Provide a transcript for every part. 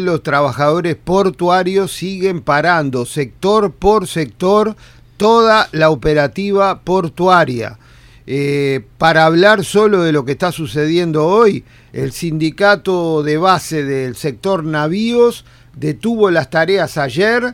los trabajadores portuarios siguen parando, sector por sector, toda la operativa portuaria. Para hablar solo de lo que está sucediendo hoy, el sindicato de base del sector navíos detuvo las tareas ayer,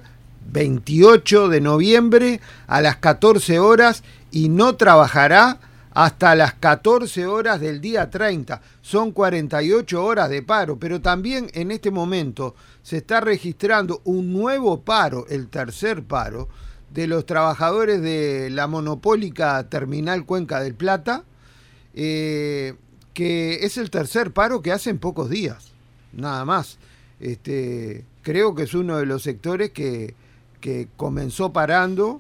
28 de noviembre, a las 14 horas y no trabajará hasta las 14 horas del día 30. Son 48 horas de paro, pero también en este momento se está registrando un nuevo paro, el tercer paro, de los trabajadores de la monopólica Terminal Cuenca del Plata, que es el tercer paro que hace en pocos días, nada más. Creo que es uno de los sectores que comenzó parando,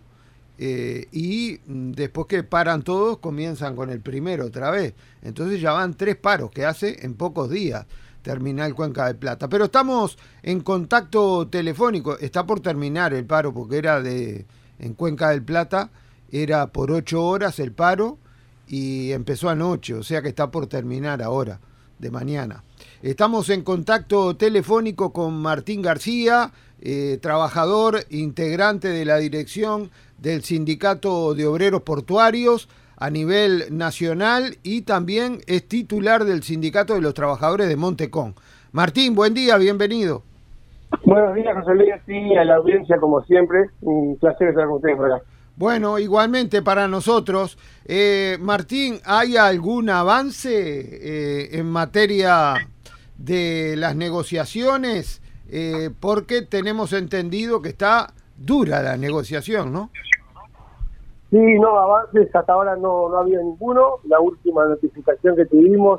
y después que paran todos comienzan con el primero otra vez. Entonces ya van 3 paros que hace en pocos días Terminal Cuenca del Plata. Pero estamos en contacto telefónico. Está por terminar el paro porque era en Cuenca del Plata, era por 8 horas el paro y empezó anoche, o sea que está por terminar ahora, de mañana. Estamos en contacto telefónico con Martín García, trabajador, integrante de la dirección del Sindicato de Obreros Portuarios a nivel nacional y también es titular del Sindicato de los Trabajadores de Montecón. Martín, buen día, bienvenido. Buenos días, José Luis, y a la audiencia como siempre, un placer estar con ustedes por acá. Bueno, igualmente para nosotros. Martín, ¿hay algún avance en materia de las negociaciones? Porque tenemos entendido que está dura la negociación, ¿no? Sí, no, avances hasta ahora no ha habido ninguno. La última notificación que tuvimos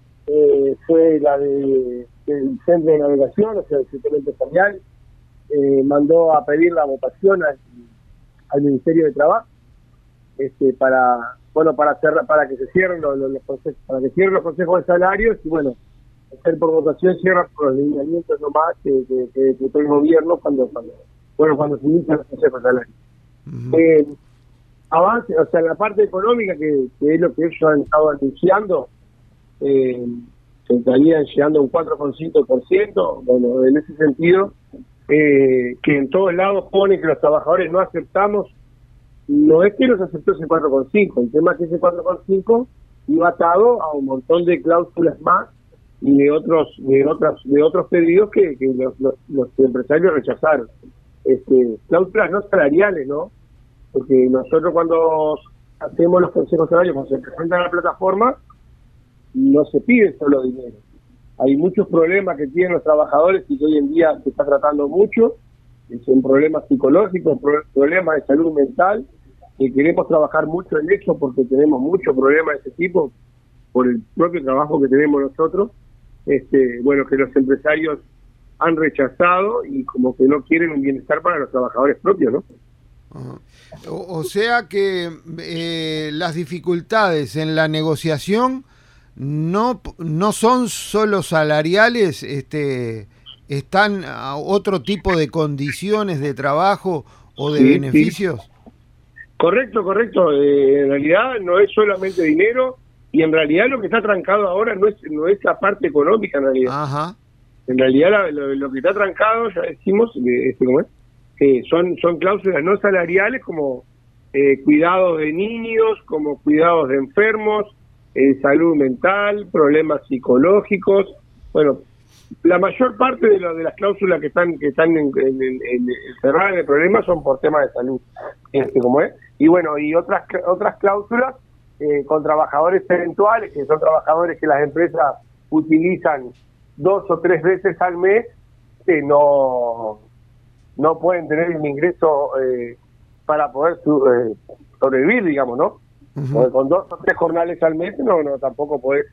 fue la del Centro de Navegación, o sea, el sector empresarial, mandó a pedir la votación al Ministerio de Trabajo para que se cierren los consejos, para que cierren los consejos de salarios y bueno, hacer por votación cierra por los lineamientos nomás que todo el gobierno cuando se inician los consejos de salarios. Uh-huh. Avance, o sea, la parte económica que es lo que ellos han estado anunciando, se estarían llegando a un 4,5%, bueno, en ese sentido, que en todos lados pone que los trabajadores no aceptamos, no es que los aceptó ese 4,5%, el tema es que ese 4,5% iba atado a un montón de cláusulas más y de otros pedidos que los empresarios rechazaron. Cláusulas no salariales, ¿no? Porque nosotros cuando hacemos los consejos salarios, cuando se presentan a la plataforma, no se pide solo dinero. Hay muchos problemas que tienen los trabajadores y que hoy en día se está tratando mucho, que son problemas psicológicos, problemas de salud mental, que queremos trabajar mucho en eso porque tenemos muchos problemas de ese tipo por el propio trabajo que tenemos nosotros, que los empresarios han rechazado y como que no quieren un bienestar para los trabajadores propios, ¿no? O sea que las dificultades en la negociación no son solo salariales, están a otro tipo de condiciones de trabajo o de beneficios. Sí. Correcto. En realidad no es solamente dinero y en realidad lo que está trancado ahora no es la parte económica en realidad. Ajá. En realidad lo que está trancado, ya decimos, ¿cómo es? Son cláusulas no salariales como cuidados de niños, como cuidados de enfermos, salud mental, problemas psicológicos. Bueno, la mayor parte de las cláusulas que están encerradas en el problema son por temas de salud, ¿cómo es? Y bueno, y otras cláusulas con trabajadores eventuales, que son trabajadores que las empresas utilizan 2 o 3 veces al mes, que no pueden tener un ingreso para poder sobrevivir, digamos, ¿no? Uh-huh. Con 2 o 3 jornales al mes no tampoco podés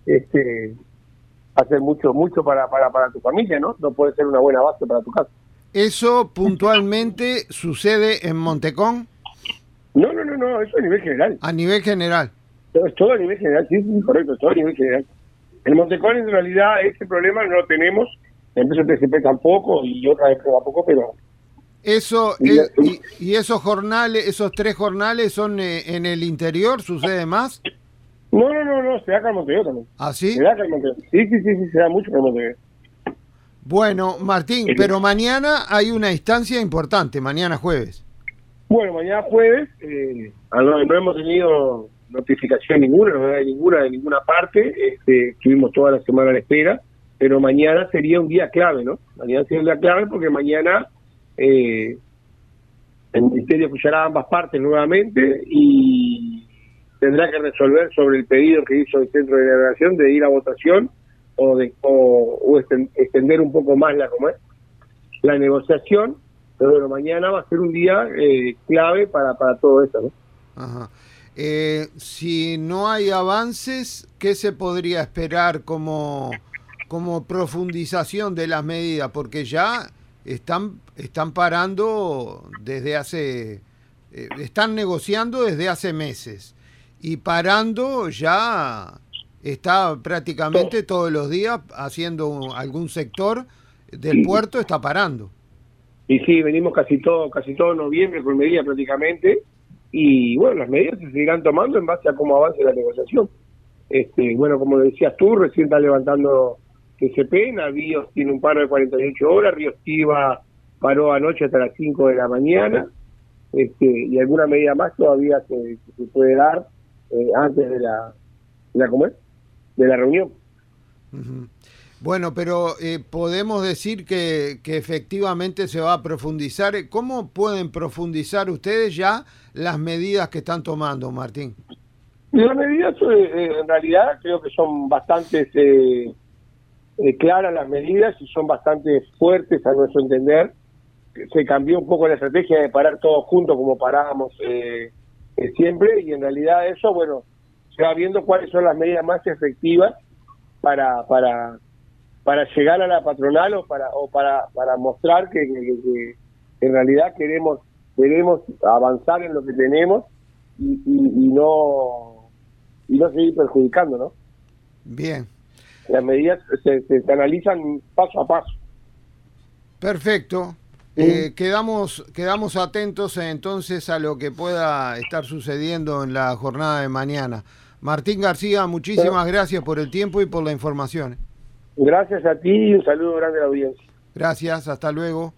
hacer mucho para tu familia, ¿no? No puede ser una buena base para tu casa. ¿Eso puntualmente sucede en Montecón? No, eso a nivel general. A nivel general. Es todo a nivel general, sí, correcto, es todo a nivel general. En Montecón en realidad ese problema no lo tenemos, la empresa TCP tampoco y otra vez tampoco, pero... Eso y esos jornales, esos 3 jornales son en el interior, ¿sucede más? No, se da acá en Montevideo también. ¿Ah, sí? Se da acá en Montevideo. Sí, se da mucho acá en Montevideo. Bueno, Martín, pero mañana hay una instancia importante, mañana jueves. Bueno, mañana jueves, no hemos tenido notificación ninguna, no hay ninguna de ninguna parte, estuvimos toda la semana a la espera, pero mañana sería un día clave, ¿no? Mañana sería un día clave porque mañana el Ministerio escuchará a ambas partes nuevamente y tendrá que resolver sobre el pedido que hizo el Centro de Delegación de ir a votación o extender un poco más la negociación. Pero bueno, mañana va a ser un día clave para todo eso, ¿no? Ajá. Si no hay avances, ¿qué se podría esperar como profundización de las medidas? Porque ya están parando desde hace... están negociando desde hace meses. Y parando ya está prácticamente todos los días haciendo algún sector del puerto, está parando. Y sí, venimos casi todo noviembre con medidas prácticamente, y bueno, las medidas se seguirán tomando en base a cómo avance la negociación. Bueno, como decías tú, recién está levantando TCP, Navíos tiene un paro de 48 horas, Río Estiva paró anoche hasta las 5 de la mañana, y alguna medida más todavía se puede dar antes de la reunión. Uh-huh. Bueno, pero podemos decir que efectivamente se va a profundizar. ¿Cómo pueden profundizar ustedes ya las medidas que están tomando, Martín? Las medidas, en realidad, creo que son bastante claras las medidas y son bastante fuertes a nuestro entender. Se cambió un poco la estrategia de parar todos juntos como parábamos siempre, y en realidad eso, bueno, se va viendo cuáles son las medidas más efectivas para llegar a la patronal o para mostrar que en realidad queremos avanzar en lo que tenemos y no seguir perjudicando, ¿no? Bien. Las medidas se analizan paso a paso. Perfecto. Quedamos atentos entonces a lo que pueda estar sucediendo en la jornada de mañana. Martín García, muchísimas gracias por el tiempo y por la información. Gracias a ti y un saludo grande a la audiencia. Gracias, hasta luego.